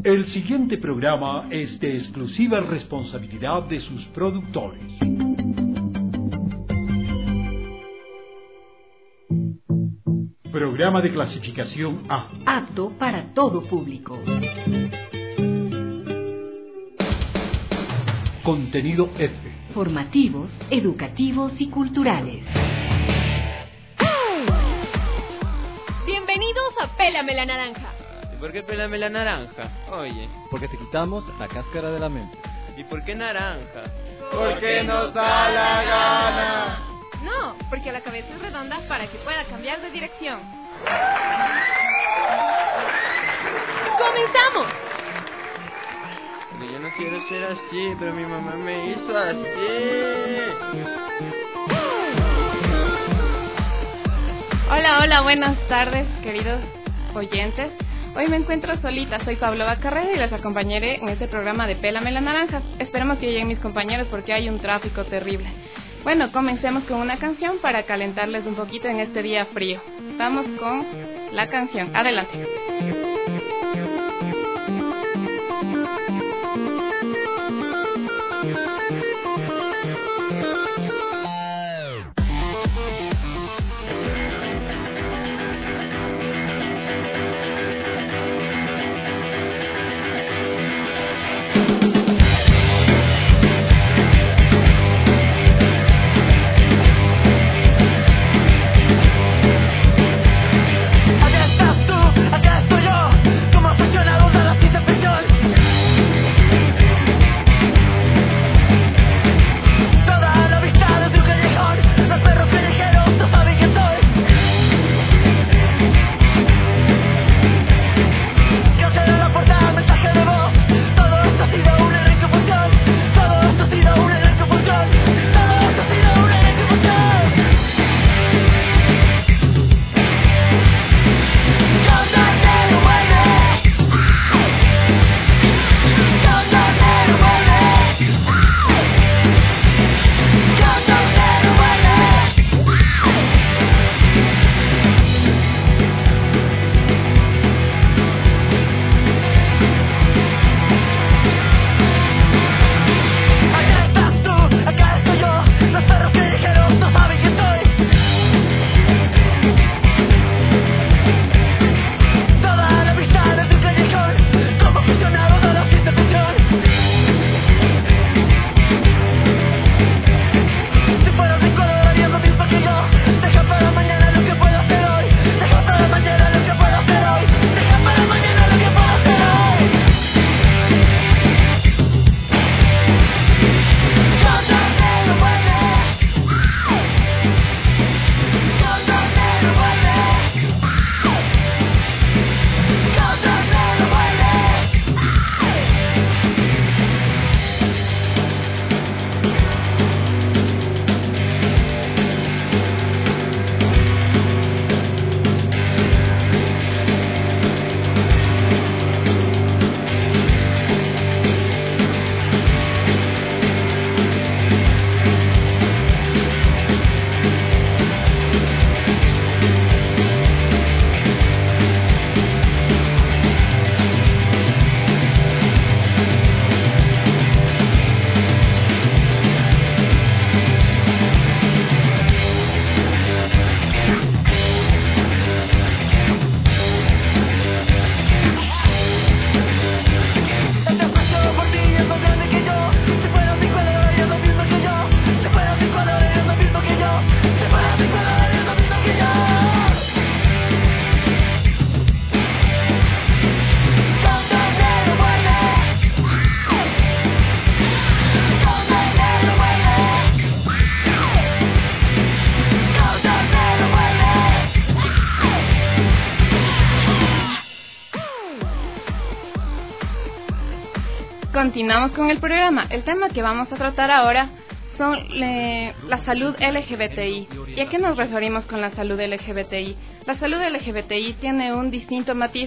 El siguiente programa es de exclusiva responsabilidad de sus productores. Programa de clasificación A. Apto para todo público. Contenido F. Formativos, educativos y culturales. Bienvenidos a Pélame la Naranja. ¿Y por qué pélame la naranja? Oye. Porque te quitamos la cáscara de la mente. ¿Y por qué naranja? Porque nos da la gana. No, porque la cabeza es redonda para que pueda cambiar de dirección. ¡Comenzamos! Porque yo no quiero ser así, pero mi mamá me hizo así. Hola, buenas tardes, queridos oyentes. Hoy me encuentro solita, soy Pablo Bacarrera y les acompañaré en este programa de Pélame la Naranja. Esperemos que lleguen mis compañeros porque hay un tráfico terrible. Bueno, comencemos con una canción para calentarles un poquito en este día frío. Vamos con la canción, adelante. Continuamos con el programa. El tema que vamos a tratar ahora son la salud LGBTI. ¿Y a qué nos referimos con la salud LGBTI? La salud LGBTI tiene un distinto matiz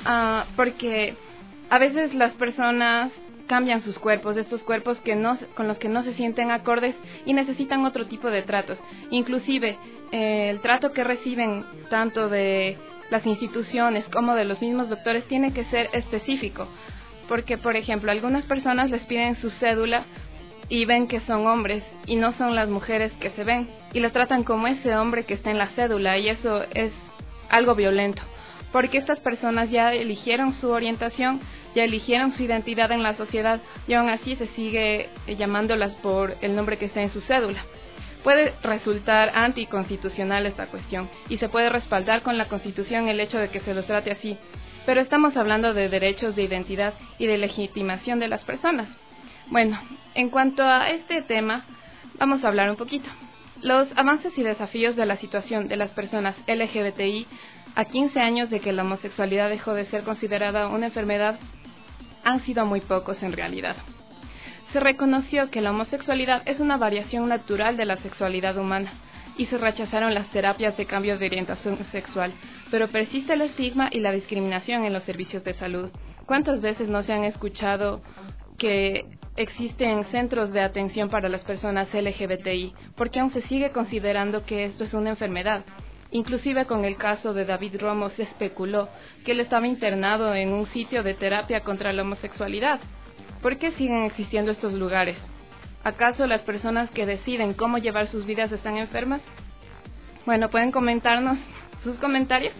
porque a veces las personas cambian sus cuerpos, estos cuerpos con los que no se sienten acordes y necesitan otro tipo de tratos. Inclusive el trato que reciben tanto de las instituciones como de los mismos doctores tiene que ser específico. porque, por ejemplo, algunas personas les piden su cédula y ven que son hombres y no son las mujeres que se ven, y les tratan como ese hombre que está en la cédula, y eso es algo violento, porque estas personas ya eligieron su orientación, ya eligieron su identidad en la sociedad, y aún así se sigue llamándolas por el nombre que está en su cédula. Puede resultar anticonstitucional esta cuestión, y se puede respaldar con la Constitución el hecho de que se los trate así, pero estamos hablando de derechos de identidad y de legitimación de las personas. Bueno, en cuanto a este tema, vamos a hablar un poquito. Los avances y desafíos de la situación de las personas LGBTI a 15 años de que la homosexualidad dejó de ser considerada una enfermedad han sido muy pocos en realidad. Se reconoció que la homosexualidad es una variación natural de la sexualidad humana y se rechazaron las terapias de cambio de orientación sexual, pero persiste el estigma y la discriminación en los servicios de salud. ¿Cuántas veces no se han escuchado que existen centros de atención para las personas LGBTI? Porque aún se sigue considerando que esto es una enfermedad. Inclusive con el caso de David Romo se especuló que él estaba internado en un sitio de terapia contra la homosexualidad. ¿Por qué siguen existiendo estos lugares? ¿Acaso las personas que deciden cómo llevar sus vidas están enfermas? Bueno, pueden comentarnos sus comentarios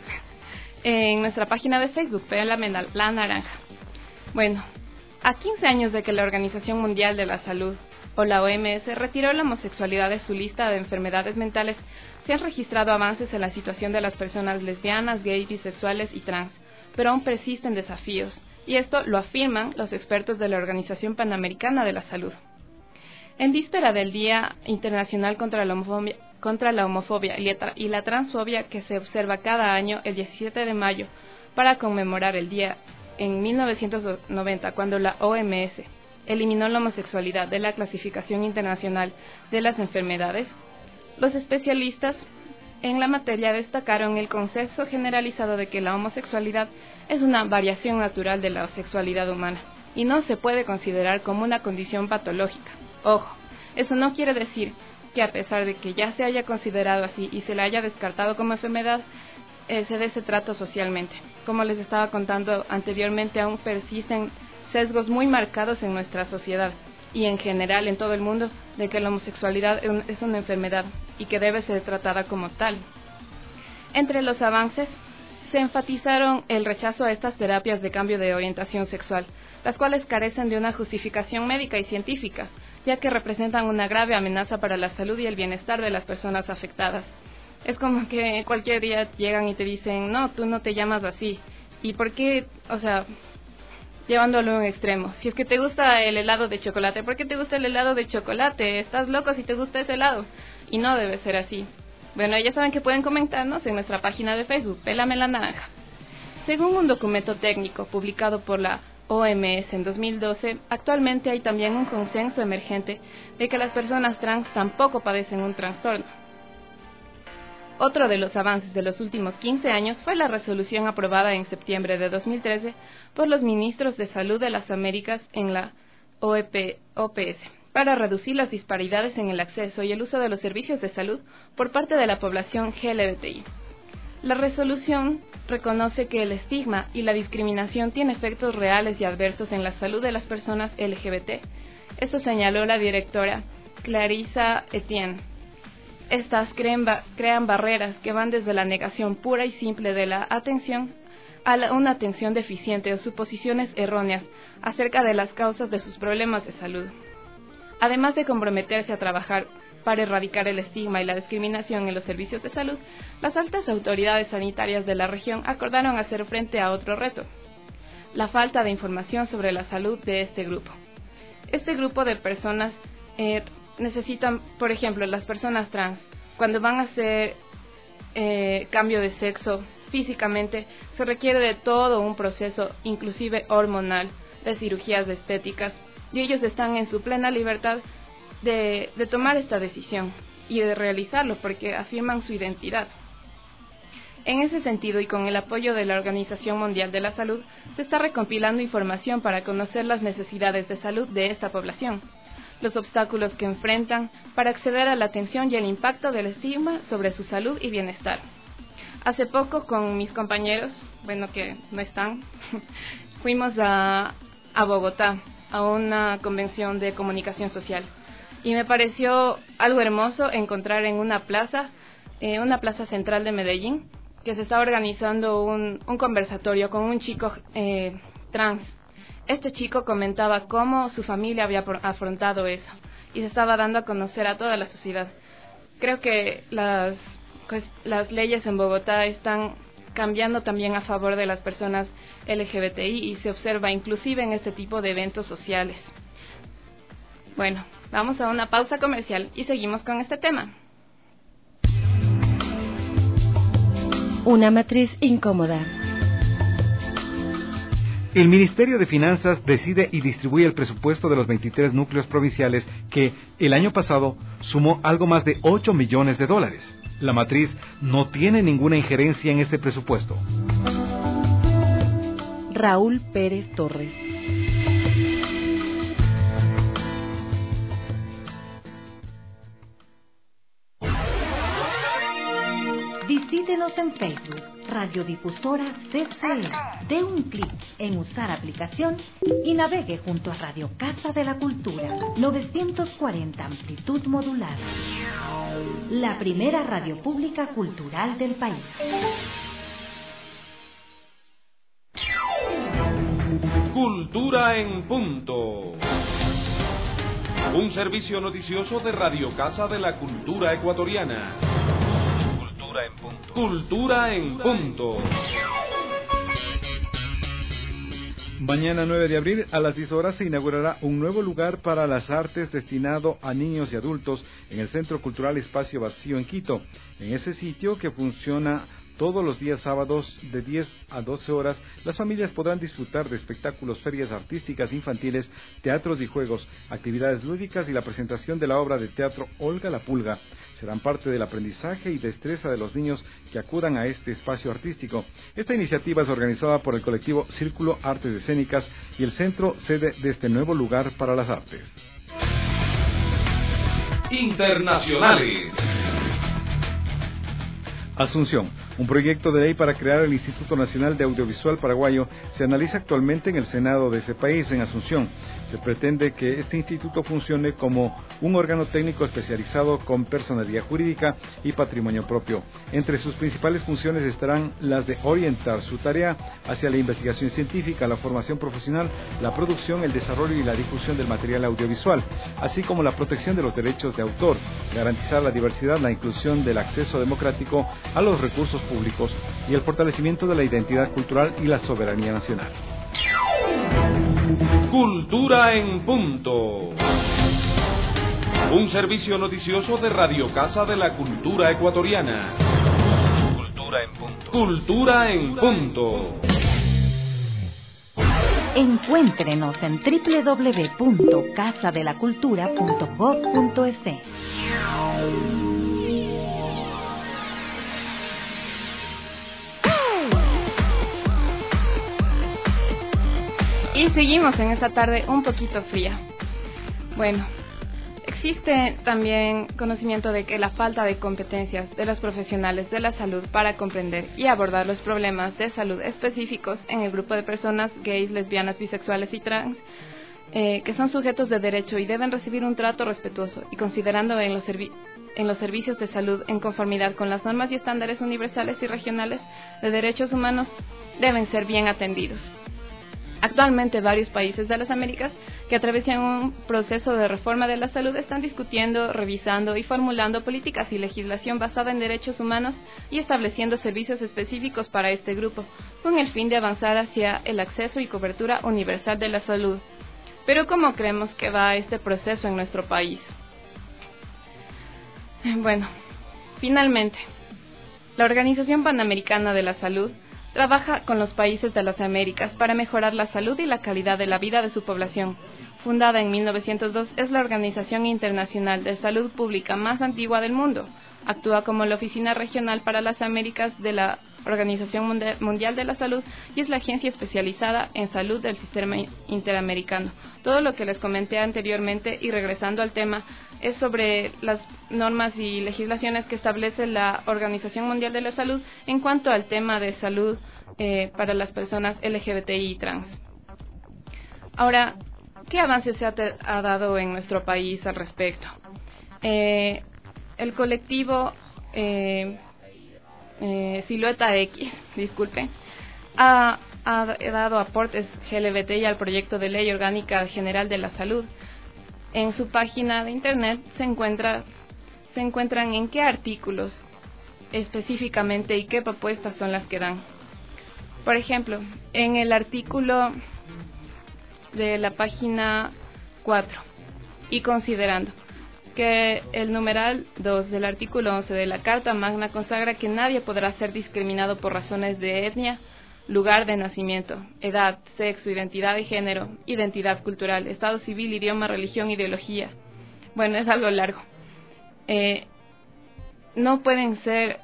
en nuestra página de Facebook, Pélame la Naranja. Bueno, a 15 años de que la Organización Mundial de la Salud, o la OMS, retiró la homosexualidad de su lista de enfermedades mentales, se han registrado avances en la situación de las personas lesbianas, gays, bisexuales y trans, pero aún persisten desafíos, y esto lo afirman los expertos de la Organización Panamericana de la Salud. En víspera del Día Internacional contra la Homofobia y la Transfobia, que se observa cada año el 17 de mayo para conmemorar el día en 1990, cuando la OMS eliminó la homosexualidad de la Clasificación Internacional de las Enfermedades, los especialistas en la materia destacaron el consenso generalizado de que la homosexualidad es una variación natural de la sexualidad humana y no se puede considerar como una condición patológica. Ojo, eso no quiere decir que a pesar de que ya se haya considerado así y se la haya descartado como enfermedad, se dé ese trato socialmente. Como les estaba contando anteriormente, aún persisten sesgos muy marcados en nuestra sociedad y en general en todo el mundo de que la homosexualidad es una enfermedad y que debe ser tratada como tal. Entre los avances se enfatizaron el rechazo a estas terapias de cambio de orientación sexual, las cuales carecen de una justificación médica y científica, ya que representan una grave amenaza para la salud y el bienestar de las personas afectadas. Es como que cualquier día llegan y te dicen, no, tú no te llamas así. ¿Y por qué? O sea, llevándolo a un extremo. Si es que te gusta el helado de chocolate, ¿por qué te gusta el helado de chocolate? Estás loco si te gusta ese helado. Y no debe ser así. Bueno, ya saben que pueden comentarnos en nuestra página de Facebook, Pélame la Naranja. Según un documento técnico publicado por la OMS en 2012, actualmente hay también un consenso emergente de que las personas trans tampoco padecen un trastorno. Otro de los avances de los últimos 15 años fue la resolución aprobada en septiembre de 2013 por los ministros de Salud de las Américas en la OPS para reducir las disparidades en el acceso y el uso de los servicios de salud por parte de la población LGBTI. La resolución reconoce que el estigma y la discriminación tienen efectos reales y adversos en la salud de las personas LGBT. Esto señaló la directora Clarissa Etienne. Estas crean barreras que van desde la negación pura y simple de la atención a una atención deficiente o suposiciones erróneas acerca de las causas de sus problemas de salud. Además de comprometerse a trabajar para erradicar el estigma y la discriminación en los servicios de salud, las altas autoridades sanitarias de la región acordaron hacer frente a otro reto: la falta de información sobre la salud de este grupo. Este grupo de personas necesitan, por ejemplo, las personas trans, cuando van a hacer cambio de sexo físicamente, se requiere de todo un proceso, inclusive hormonal, de cirugías estéticas, y ellos están en su plena libertad de tomar esta decisión y de realizarlo porque afirman su identidad. En ese sentido, y con el apoyo de la Organización Mundial de la Salud, se está recompilando información para conocer las necesidades de salud de esta población, los obstáculos que enfrentan para acceder a la atención y el impacto del estigma sobre su salud y bienestar. Hace poco, con mis compañeros, bueno, que no están, fuimos a a Bogotá, a una convención de comunicación social. Y me pareció algo hermoso encontrar en una plaza central de Medellín, que se está organizando un conversatorio con un chico trans. Este chico comentaba cómo su familia había afrontado eso y se estaba dando a conocer a toda la sociedad. Creo que las leyes en Bogotá están cambiando también a favor de las personas LGBTI y se observa inclusive en este tipo de eventos sociales. Bueno, vamos a una pausa comercial y seguimos con este tema. Una matriz incómoda. El Ministerio de Finanzas decide y distribuye el presupuesto de los 23 núcleos provinciales que, el año pasado, sumó algo más de $8 millones. La matriz no tiene ninguna injerencia en ese presupuesto. Raúl Pérez Torres. Visítenos en Facebook, Radiodifusora CCE. Dé un clic en usar aplicación y navegue junto a Radio Casa de la Cultura, 940 amplitud modular. La primera radio pública cultural del país. Cultura en punto. Un servicio noticioso de Radio Casa de la Cultura Ecuatoriana. Cultura en punto. Cultura en punto. Mañana 9 de abril a las 10 horas se inaugurará un nuevo lugar para las artes destinado a niños y adultos en el Centro Cultural Espacio Vacío en Quito. En ese sitio, que funciona todos los días sábados de 10 a 12 horas, las familias podrán disfrutar de espectáculos, ferias artísticas infantiles, teatros y juegos, actividades lúdicas y la presentación de la obra de teatro Olga la Pulga. Serán parte del aprendizaje y destreza de los niños que acudan a este espacio artístico. Esta iniciativa es organizada por el colectivo Círculo Artes Escénicas y el centro sede de este nuevo lugar para las artes. Internacionales. Asunción. Un proyecto de ley para crear el Instituto Nacional de Audiovisual Paraguayo se analiza actualmente en el Senado de ese país, en Asunción. Se pretende que este instituto funcione como un órgano técnico especializado con personalidad jurídica y patrimonio propio. Entre sus principales funciones estarán las de orientar su tarea hacia la investigación científica, la formación profesional, la producción, el desarrollo y la difusión del material audiovisual, así como la protección de los derechos de autor, garantizar la diversidad, la inclusión del acceso democrático a los recursos públicos y el fortalecimiento de la identidad cultural y la soberanía nacional. Cultura en punto. Un servicio noticioso de Radio Casa de la Cultura Ecuatoriana. Cultura en punto. Cultura en punto. Encuéntrenos en www.casadelacultura.gov.es. Y seguimos en esta tarde un poquito fría. Bueno, existe también conocimiento de que la falta de competencias de los profesionales de la salud para comprender y abordar los problemas de salud específicos en el grupo de personas gays, lesbianas, bisexuales y trans, que son sujetos de derecho y deben recibir un trato respetuoso y considerando en los servicios de salud en conformidad con las normas y estándares universales y regionales de derechos humanos, deben ser bien atendidos. Actualmente varios países de las Américas que atraviesan un proceso de reforma de la salud están discutiendo, revisando y formulando políticas y legislación basada en derechos humanos y estableciendo servicios específicos para este grupo, con el fin de avanzar hacia el acceso y cobertura universal de la salud. Pero ¿cómo creemos que va este proceso en nuestro país? Bueno, finalmente, la Organización Panamericana de la Salud trabaja con los países de las Américas para mejorar la salud y la calidad de la vida de su población. Fundada en 1902, es la organización internacional de salud pública más antigua del mundo. Actúa como la oficina regional para las Américas de la Organización Mundial de la Salud y es la agencia especializada en salud del sistema interamericano. Todo lo que les comenté anteriormente y regresando al tema es sobre las normas y legislaciones que establece la Organización Mundial de la Salud en cuanto al tema de salud para las personas LGBTI y trans. Ahora, ¿qué avance se ha dado en nuestro país al respecto? El colectivo Silueta X, ha dado aportes LGBTI al proyecto de Ley Orgánica General de la Salud. En su página de internet se encuentran en qué artículos específicamente y qué propuestas son las que dan. Por ejemplo, en el artículo de la página 4, y considerando que el numeral 2 del artículo 11 de la Carta Magna consagra que nadie podrá ser discriminado por razones de etnia, lugar de nacimiento, edad, sexo, identidad de género, identidad cultural, estado civil, idioma, religión, ideología. Bueno, es algo largo. No pueden ser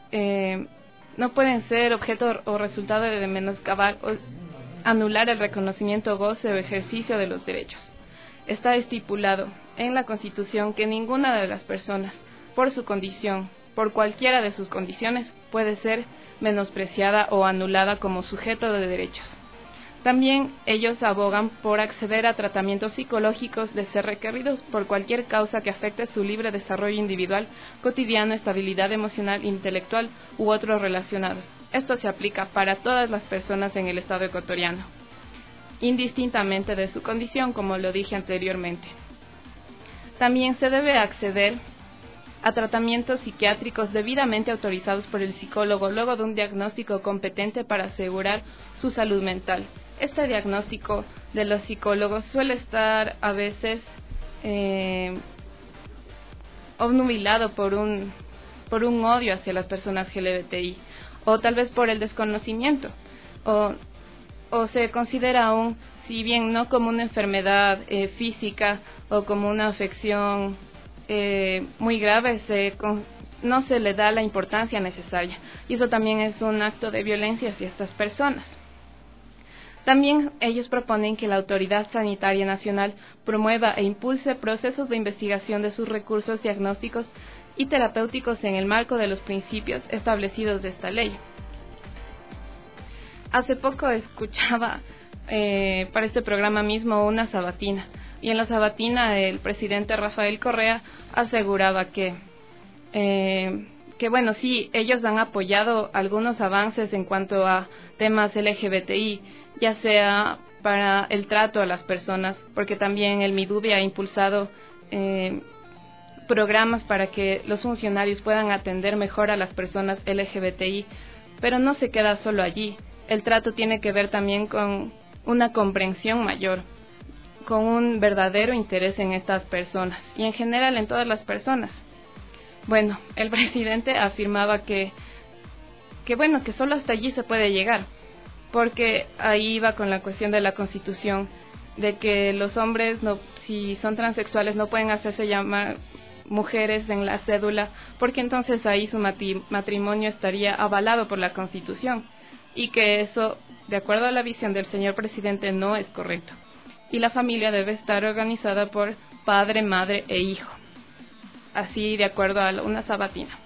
objeto o resultado de menoscabar o anular el reconocimiento, goce o ejercicio de los derechos. Está estipulado en la Constitución que ninguna de las personas, por su condición, por cualquiera de sus condiciones, puede ser menospreciada o anulada como sujeto de derechos. También ellos abogan por acceder a tratamientos psicológicos de ser requeridos por cualquier causa que afecte su libre desarrollo individual, cotidiano, estabilidad emocional, intelectual u otros relacionados. Esto se aplica para todas las personas en el Estado ecuatoriano, indistintamente de su condición, como lo dije anteriormente. También se debe acceder a tratamientos psiquiátricos debidamente autorizados por el psicólogo luego de un diagnóstico competente para asegurar su salud mental. Este diagnóstico de los psicólogos suele estar a veces obnubilado por un odio hacia las personas LGBTI, o tal vez por el desconocimiento, o se considera aún, si bien no como una enfermedad física o como una afección muy grave, no se le da la importancia necesaria, y eso también es un acto de violencia hacia estas personas. También ellos proponen que la Autoridad Sanitaria Nacional promueva e impulse procesos de investigación de sus recursos diagnósticos y terapéuticos en el marco de los principios establecidos de esta ley. Hace poco escuchaba para este programa mismo una sabatina, y en la sabatina el presidente Rafael Correa aseguraba que bueno, sí, ellos han apoyado algunos avances en cuanto a temas LGBTI, ya sea para el trato a las personas, porque también el MIDUBI ha impulsado programas para que los funcionarios puedan atender mejor a las personas LGBTI, pero no se queda solo allí. El trato tiene que ver también con una comprensión mayor, con un verdadero interés en estas personas y en general en todas las personas. Bueno, el presidente afirmaba que solo hasta allí se puede llegar, porque ahí iba con la cuestión de la Constitución, de que los hombres, si son transexuales, no pueden hacerse llamar mujeres en la cédula, porque entonces ahí su matrimonio estaría avalado por la Constitución, y que eso, de acuerdo a la visión del señor presidente, no es correcto. Y la familia debe estar organizada por padre, madre e hijo, así de acuerdo a una sabatina,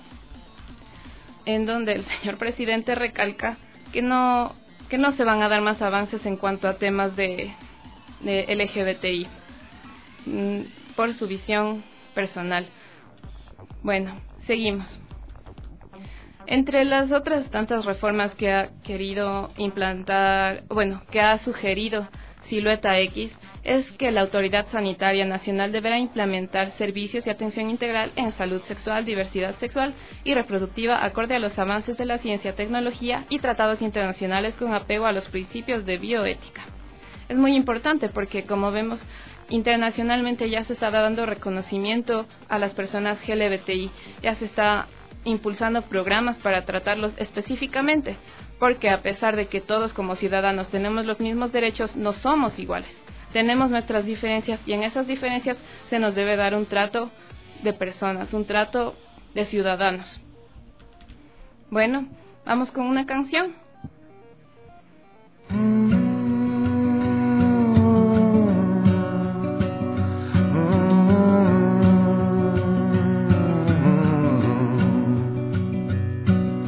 en donde el señor presidente recalca que no se van a dar más avances en cuanto a temas de LGBTI, por su visión personal. Bueno, seguimos. Entre las otras tantas reformas que ha querido implantar, que ha sugerido Silueta X, es que la Autoridad Sanitaria Nacional deberá implementar servicios y atención integral en salud sexual, diversidad sexual y reproductiva acorde a los avances de la ciencia, tecnología y tratados internacionales con apego a los principios de bioética. Es muy importante porque, como vemos, internacionalmente ya se está dando reconocimiento a las personas LGBTI, ya se está impulsando programas para tratarlos específicamente, porque a pesar de que todos como ciudadanos tenemos los mismos derechos, no somos iguales. Tenemos nuestras diferencias y en esas diferencias se nos debe dar un trato de personas, un trato de ciudadanos. Bueno, vamos con una canción.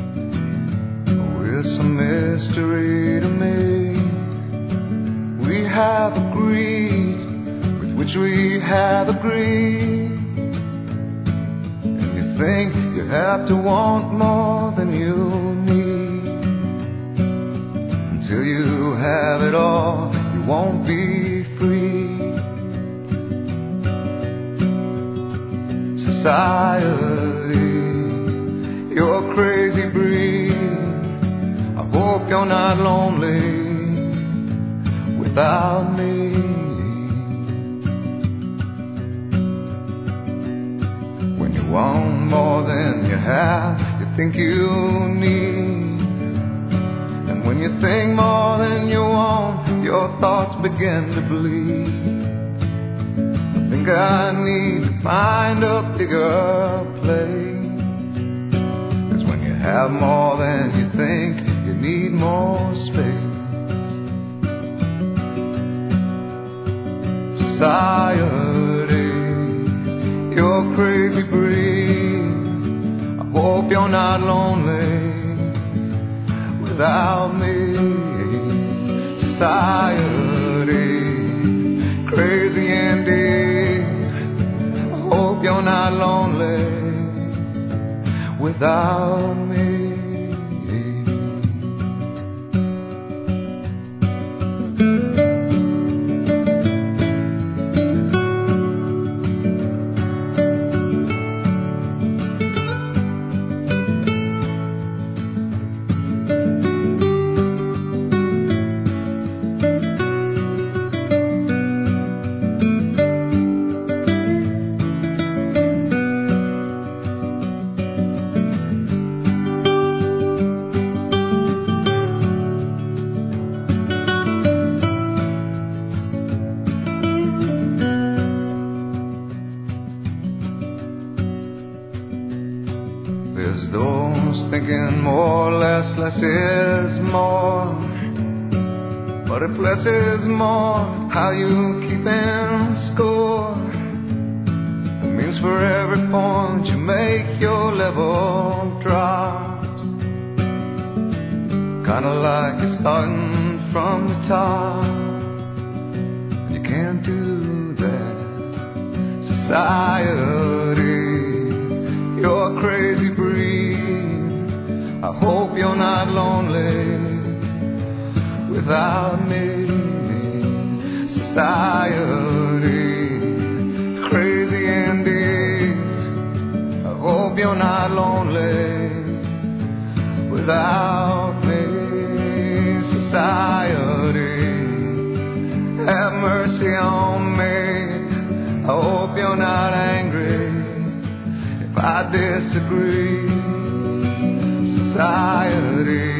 Mystery to me, we have agreed, with which we have agreed. And you think you have to want more than you need. Until you have it all, you won't be free. Society, you're crazy breed. I hope you're not lonely without me. When you want more than you have, you think you need. And when you think more than you want, your thoughts begin to bleed. I think I need to find a bigger place. 'Cause when you have more than you think, you need more space. Society, you're crazy breed. I hope you're not lonely without me. Society, crazy indeed. I hope you're not lonely without me. There's those thinking more, less is more. But if less is more, how you keeping score? It means for every point you make, your level drops. Kinda like you're starting from the top. You can't do that. Society, you're crazy breed. I hope you're not lonely without me. Society, crazy indeed. I hope you're not lonely without me. Society, have mercy on me. I hope you're not angry if I disagree. Society,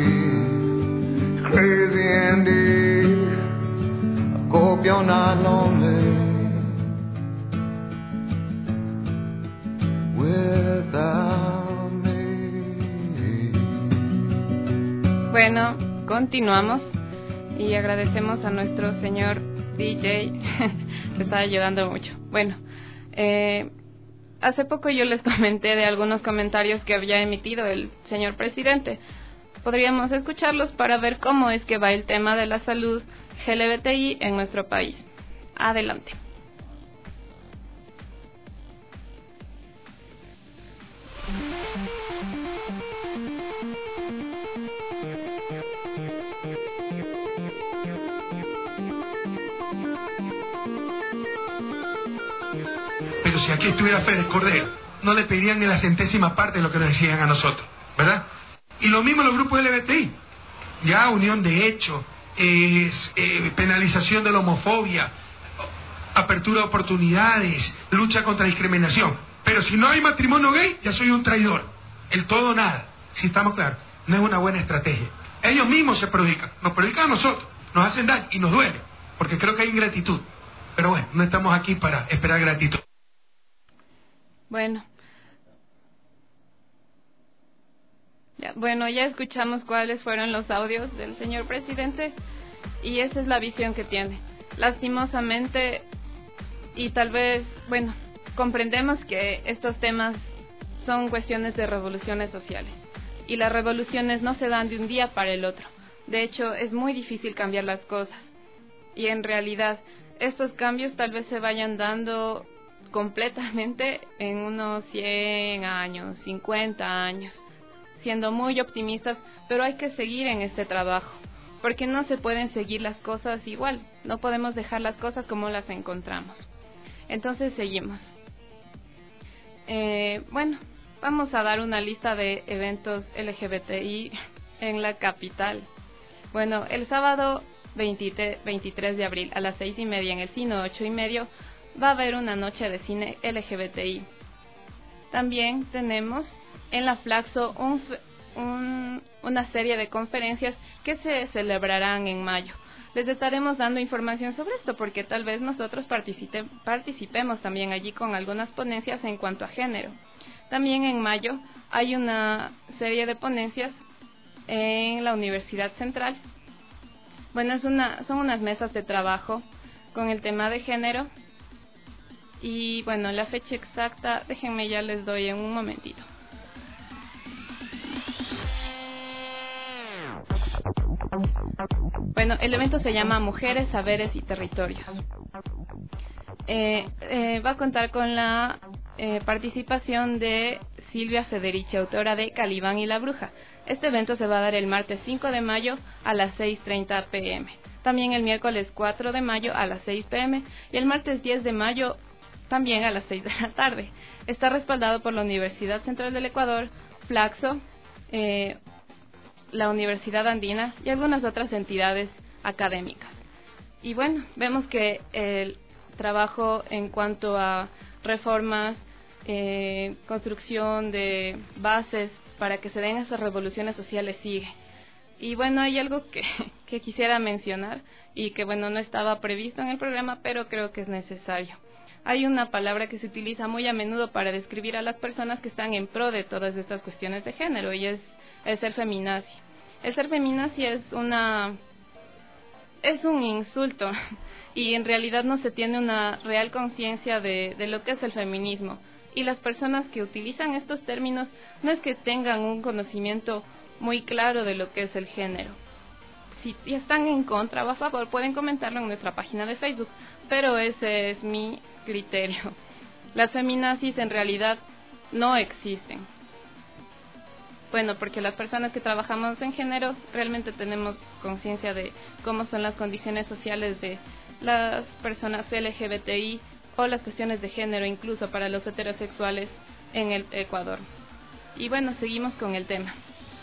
crazy indeed. I hope you're not lonely without me. Bueno, continuamos y agradecemos a nuestro señor DJ que está ayudando mucho. Bueno, hace poco yo les comenté de algunos comentarios que había emitido el señor presidente. Podríamos escucharlos para ver cómo es que va el tema de la salud LGBTI en nuestro país. Adelante. Pero si aquí estuviera Félix Cordero, no le pedirían ni la centésima parte de lo que nos decían a nosotros, ¿verdad? Y lo mismo los grupos LGBTI. Ya unión de hecho, penalización de la homofobia, apertura de oportunidades, lucha contra la discriminación. Pero si no hay matrimonio gay, ya soy un traidor. El todo o nada, si estamos claros, no es una buena estrategia. Ellos mismos se perjudican, nos perjudican a nosotros, nos hacen daño y nos duele, porque creo que hay ingratitud. Pero bueno, no estamos aquí para esperar gratitud. Bueno, ya escuchamos cuáles fueron los audios del señor presidente y esa es la visión que tiene. Lastimosamente, y tal vez, bueno, comprendemos que estos temas son cuestiones de revoluciones sociales y las revoluciones no se dan de un día para el otro. De hecho, es muy difícil cambiar las cosas. Y en realidad, estos cambios tal vez se vayan dando completamente en unos 100 años, 50 años, siendo muy optimistas, pero hay que seguir en este trabajo, porque no se pueden seguir las cosas igual, no podemos dejar las cosas como las encontramos. Entonces seguimos. Bueno, vamos a dar una lista de eventos LGBTI en la capital. Bueno, el sábado 23 de abril a las 6:30 en el Cine 8:30 va a haber una noche de cine LGBTI. También tenemos en la Flaxo una serie de conferencias que se celebrarán en mayo. Les estaremos dando información sobre esto porque tal vez nosotros participemos también allí con algunas ponencias en cuanto a género. También en mayo hay una serie de ponencias en la Universidad Central. Bueno, son unas mesas de trabajo con el tema de género. Y bueno, la fecha exacta, déjenme ya les doy en un momentito. Bueno, el evento se llama Mujeres, Saberes y Territorios. Va a contar con la participación de Silvia Federici, autora de Calibán y la Bruja. Este evento se va a dar el martes 5 de mayo a las 6:30 p.m. También el miércoles 4 de mayo a las 6 p.m. y el martes 10 de mayo también a las 6 de la tarde. Está respaldado por la Universidad Central del Ecuador, Flaxo, la Universidad Andina y algunas otras entidades académicas. Y bueno, vemos que el trabajo en cuanto a reformas, construcción de bases para que se den esas revoluciones sociales sigue. Y bueno, hay algo que quisiera mencionar y que bueno, no estaba previsto en el programa, pero creo que es necesario. Hay una palabra que se utiliza muy a menudo para describir a las personas que están en pro de todas estas cuestiones de género y es el ser feminazi. El ser feminazi es un insulto y en realidad no se tiene una real conciencia de lo que es el feminismo. Y las personas que utilizan estos términos no es que tengan un conocimiento muy claro de lo que es el género. Si están en contra o a favor, pueden comentarlo en nuestra página de Facebook, pero ese es mi criterio. Las feminazis en realidad no existen. Bueno, porque las personas que trabajamos en género realmente tenemos conciencia de cómo son las condiciones sociales de las personas LGBTI o las cuestiones de género, incluso para los heterosexuales en el Ecuador. Y bueno, seguimos con el tema.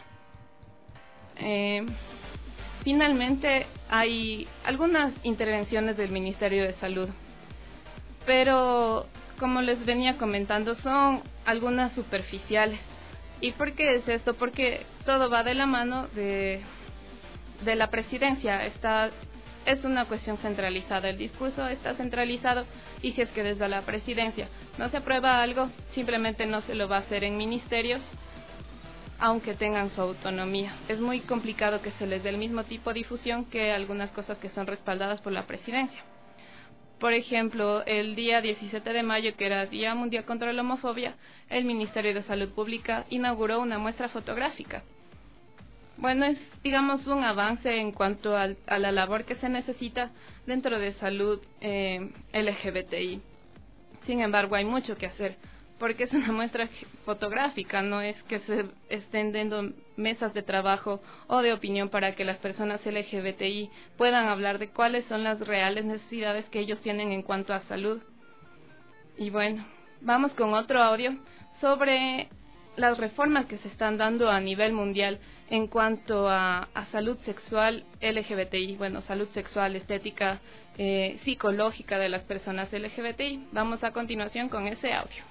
Finalmente, hay algunas intervenciones del Ministerio de Salud, pero como les venía comentando, son algunas superficiales. ¿Y por qué es esto? Porque todo va de la mano de la presidencia. Es una cuestión centralizada, el discurso está centralizado y si es que desde la presidencia no se aprueba algo, simplemente no se lo va a hacer en ministerios, aunque tengan su autonomía. Es muy complicado que se les dé el mismo tipo de difusión que algunas cosas que son respaldadas por la presidencia. Por ejemplo, el día 17 de mayo, que era Día Mundial contra la Homofobia, el Ministerio de Salud Pública inauguró una muestra fotográfica. Bueno, es, digamos, un avance en cuanto a la labor que se necesita dentro de salud LGBTI. Sin embargo, hay mucho que hacer, porque es una muestra fotográfica, no es que se estén dando mesas de trabajo o de opinión para que las personas LGBTI puedan hablar de cuáles son las reales necesidades que ellos tienen en cuanto a salud. Y bueno, vamos con otro audio sobre las reformas que se están dando a nivel mundial en cuanto a salud sexual LGBTI, bueno, salud sexual, estética, psicológica de las personas LGBTI. Vamos a continuación con ese audio.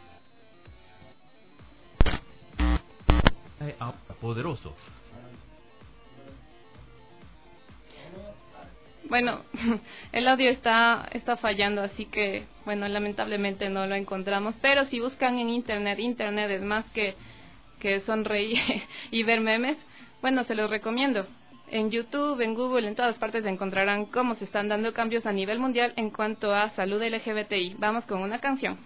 Poderoso. Bueno, el audio está fallando, así que, bueno, lamentablemente no lo encontramos, pero si buscan en internet es más que sonreír y ver memes, bueno, se los recomiendo. En YouTube, en Google, en todas partes encontrarán cómo se están dando cambios a nivel mundial en cuanto a salud LGBTI. Vamos con una canción.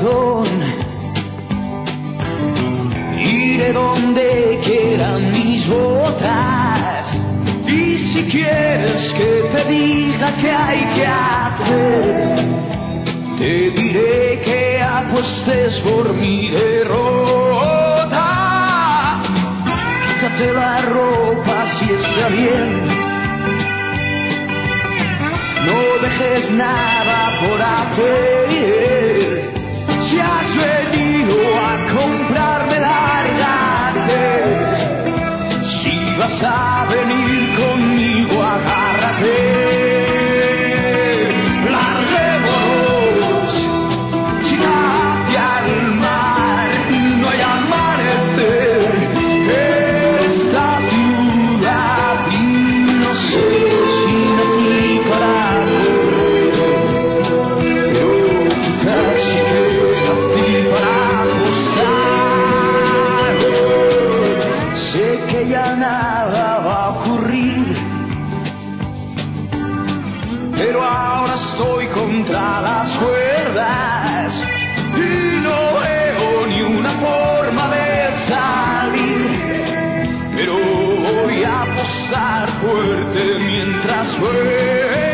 corazón. Iré donde quieran mis botas. Y si quieres que te diga qué hay que hacer, te diré que apuestes por mi derrota. Quítate la ropa si está bien. No dejes nada por hacer. Si has venido a comprarme, lárgate. Si vas a venir conmigo, agárrate. Larguémonos, chica, hacia el mar. No hay amanecer en esta ciudad. Y no sé si nací para correr, pero quizás sí que nací para apostar. Sé que ya nada va a ocurrir, pero ahora estoy contra las cuerdas y no veo ni una forma de salir. Pero voy a apostar fuerte mientras pueda.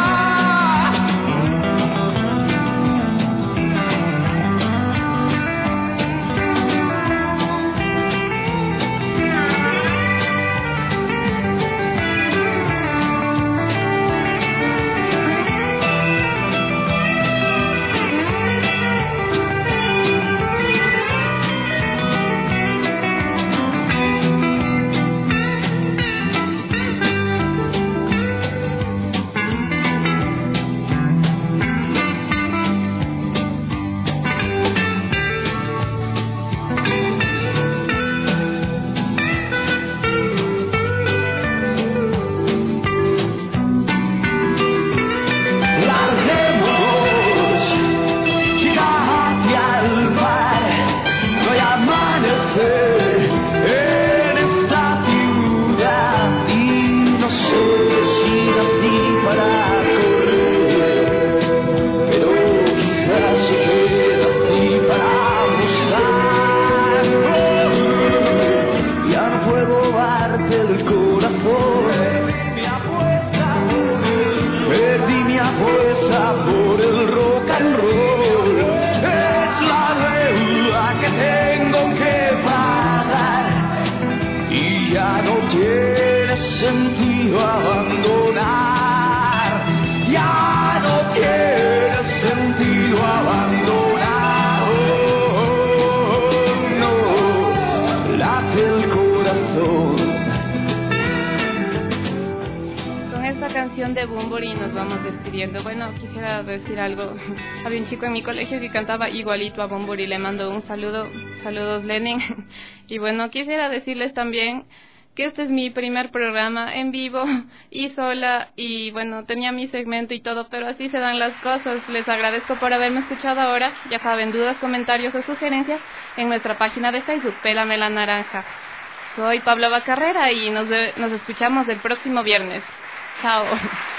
De Bunbury nos vamos despidiendo. Bueno, quisiera decir algo. Había un chico en mi colegio que cantaba igualito a Bunbury. Le mando un saludo. Saludos, Lenin. Y bueno, quisiera decirles también que este es mi primer programa en vivo y sola. Y bueno, tenía mi segmento y todo, pero así se dan las cosas. Les agradezco por haberme escuchado ahora. Ya saben, dudas, comentarios o sugerencias en nuestra página de Facebook, Pélame la Naranja. Soy Pablo Bacarrera y nos escuchamos el próximo viernes. Chao.